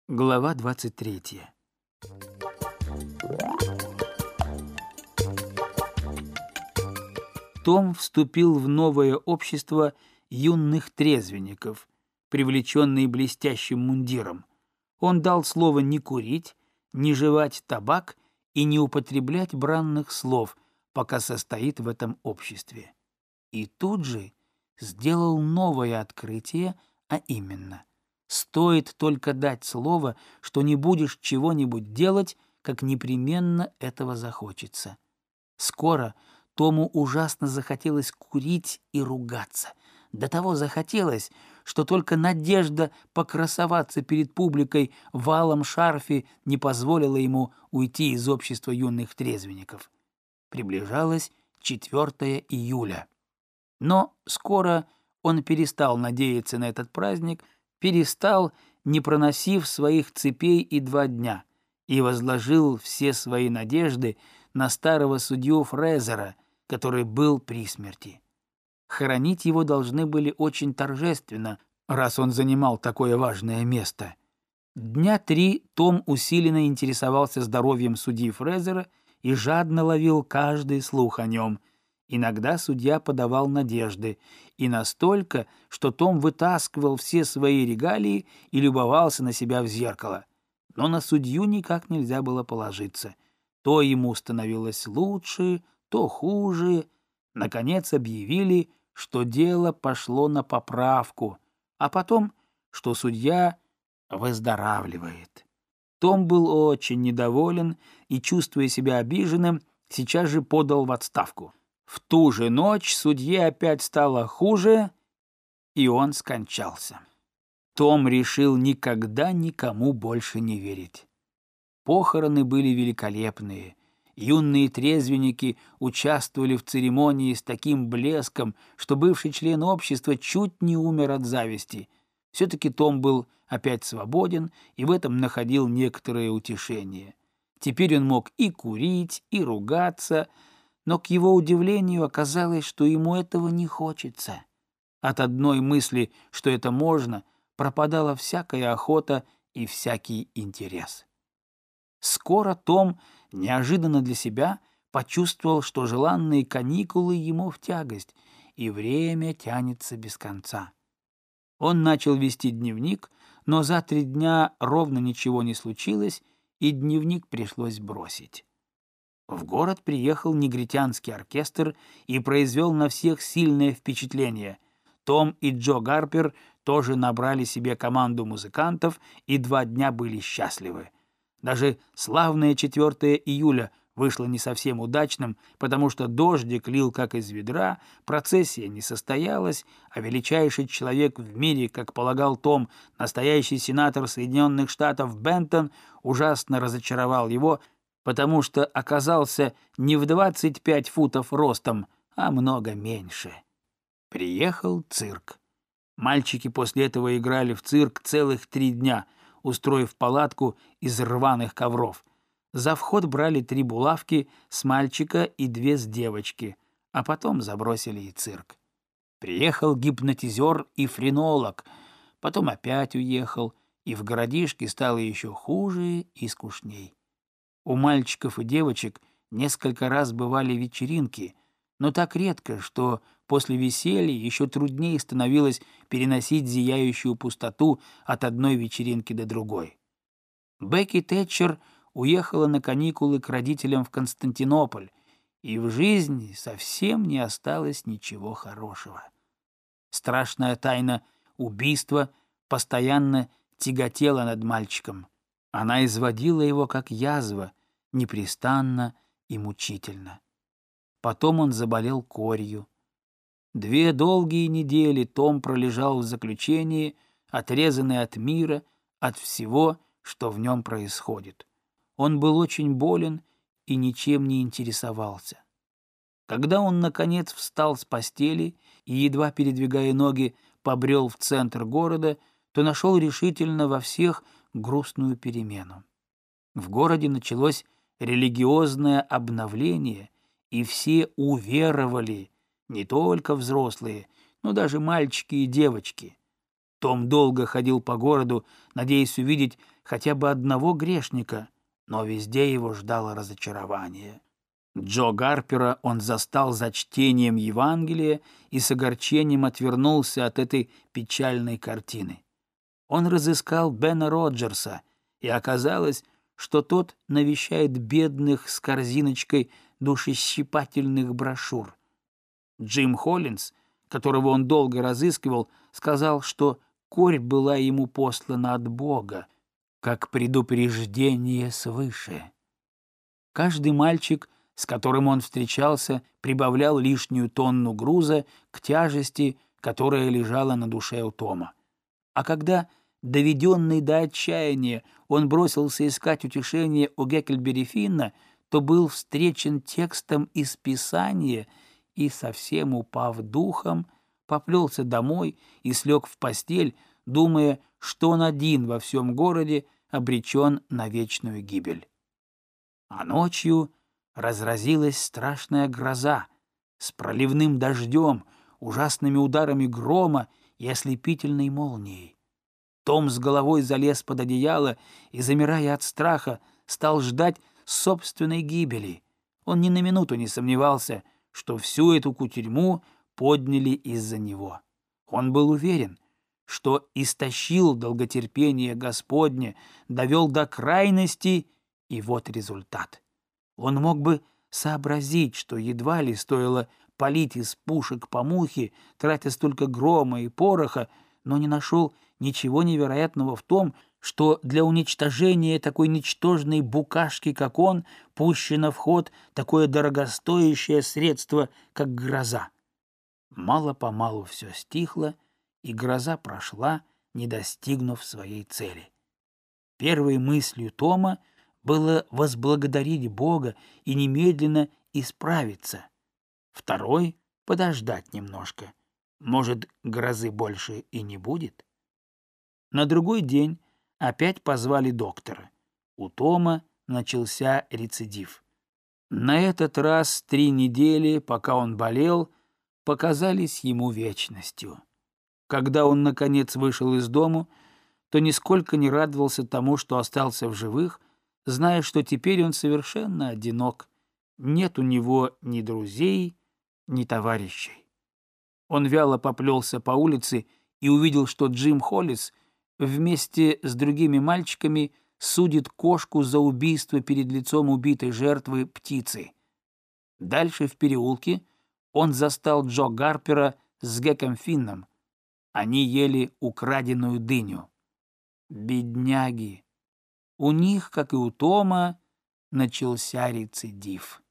Глава 23. Том вступил в новое общество юных трезвенников, привлеченный блестящим мундиром. Он дал слово не курить, не жевать табак и не употреблять бранных слов, пока состоит в этом обществе. И тут же сделал новое открытие, а именно — стоит только дать слово, что не будешь чего-нибудь делать, как непременно этого захочется. Скоро Тому ужасно захотелось курить и ругаться. До того захотелось, что только надежда покрасоваться перед публикой в алом шарфе не позволила ему уйти из общества юных трезвенников. Приближалось 4 июля. Но скоро он перестал надеяться на этот праздник, перестал, не проносив своих цепей и 2 дня, и возложил все свои надежды на старого судью Фрезера, который был при смерти. Хоронить его должны были очень торжественно, раз он занимал такое важное место. Дня 3 Том усиленно интересовался здоровьем судьи Фрезера и жадно ловил каждый слух о нем. Иногда судья подавал надежды, и настолько, что Том вытаскивал все свои регалии и любовался на себя в зеркало. Но на судью никак нельзя было положиться. То ему становилось лучше, то хуже. Наконец объявили, что дело пошло на поправку, а потом, что судья выздоравливает. Том был очень недоволен и, чувствуя себя обиженным, сейчас же подал в отставку. В ту же ночь судье опять стало хуже, и он скончался. Том решил никогда никому больше не верить. Похороны были великолепные. Юные трезвенники участвовали в церемонии с таким блеском, что бывший член общества чуть не умер от зависти. Все-таки Том был опять свободен и в этом находил некоторое утешение. Теперь он мог и курить, и ругаться, но к его удивлению оказалось, что ему этого не хочется. От одной мысли, что это можно, пропадала всякая охота и всякий интерес. Скоро Том неожиданно для себя почувствовал, что желанные каникулы ему в тягость, и время тянется без конца. Он начал вести дневник, но за 3 дня ровно ничего не случилось, и дневник пришлось бросить. В город приехал негритянский оркестр и произвел на всех сильное впечатление. Том и Джо Гарпер тоже набрали себе команду музыкантов и 2 дня были счастливы. Даже славное 4 июля вышло не совсем удачным, потому что дождик лил как из ведра, процессия не состоялась, а величайший человек в мире, как полагал Том, настоящий сенатор Соединенных Штатов Бентон, ужасно разочаровал его, потому что оказался не в 25 футов ростом, а много меньше. Приехал цирк. Мальчики после этого играли в цирк целых 3 дня, устроив палатку из рваных ковров. За вход брали 3 булавки с мальчика и 2 с девочки, а потом забросили и цирк. Приехал гипнотизер и френолог, потом опять уехал, и в городишке стало еще хуже и скучней. У мальчиков и девочек несколько раз бывали вечеринки, но так редко, что после веселья еще труднее становилось переносить зияющую пустоту от одной вечеринки до другой. Бекки Тэтчер уехала на каникулы к родителям в Константинополь, и в жизни совсем не осталось ничего хорошего. Страшная тайна убийства постоянно тяготела над мальчиком. Она изводила его как язва, непрестанно и мучительно. Потом он заболел корью. 2 долгие недели Том пролежал в заключении, отрезанный от мира, от всего, что в нем происходит. Он был очень болен и ничем не интересовался. Когда он, наконец, встал с постели и, едва передвигая ноги, побрел в центр города, то нашел решительно во всех грустную перемену. В городе началось религиозное обновление, и все уверовали, не только взрослые, но даже мальчики и девочки. Том долго ходил по городу, надеясь увидеть хотя бы одного грешника, но везде его ждало разочарование. Джо Гарпера он застал за чтением Евангелия и с огорчением отвернулся от этой печальной картины. Он разыскал Бена Роджерса, и оказалось, что тот навещает бедных с корзиночкой душещипательных брошюр. Джим Холлинс, которого он долго разыскивал, сказал, что корь была ему послана от Бога, как предупреждение свыше. Каждый мальчик, с которым он встречался, прибавлял лишнюю тонну груза к тяжести, которая лежала на душе у Тома. А когда, доведенный до отчаяния, он бросился искать утешение у Гекльберри Финна, то был встречен текстом из Писания и, совсем упав духом, поплелся домой и слег в постель, думая, что он один во всем городе обречен на вечную гибель. А ночью разразилась страшная гроза с проливным дождем, ужасными ударами грома и ослепительной молнией. Том с головой залез под одеяло и, замирая от страха, стал ждать собственной гибели. Он ни на минуту не сомневался, что всю эту кутерьму подняли из-за него. Он был уверен, что истощил долготерпение Господне, довел до крайности, и вот результат. Он мог бы сообразить, что едва ли стоило палить из пушек по мухе, тратя столько грома и пороха, но не нашел ничего невероятного в том, что для уничтожения такой ничтожной букашки, как он, пущено в ход такое дорогостоящее средство, как гроза. Мало-помалу все стихло, и гроза прошла, не достигнув своей цели. Первой мыслью Тома было возблагодарить Бога и немедленно исправиться. Второй — подождать немножко. Может, грозы больше и не будет? На другой день опять позвали доктора. У Тома начался рецидив. На этот раз 3 недели, пока он болел, показались ему вечностью. Когда он, наконец, вышел из дому, то нисколько не радовался тому, что остался в живых, зная, что теперь он совершенно одинок. Нет у него ни друзей, ни товарищей. Он вяло поплелся по улице и увидел, что Джим Холлис вместе с другими мальчиками судит кошку за убийство перед лицом убитой жертвы птицы. Дальше в переулке он застал Джо Гарпера с Геком Финном. Они ели украденную дыню. Бедняги! У них, как и у Тома, начался рецидив.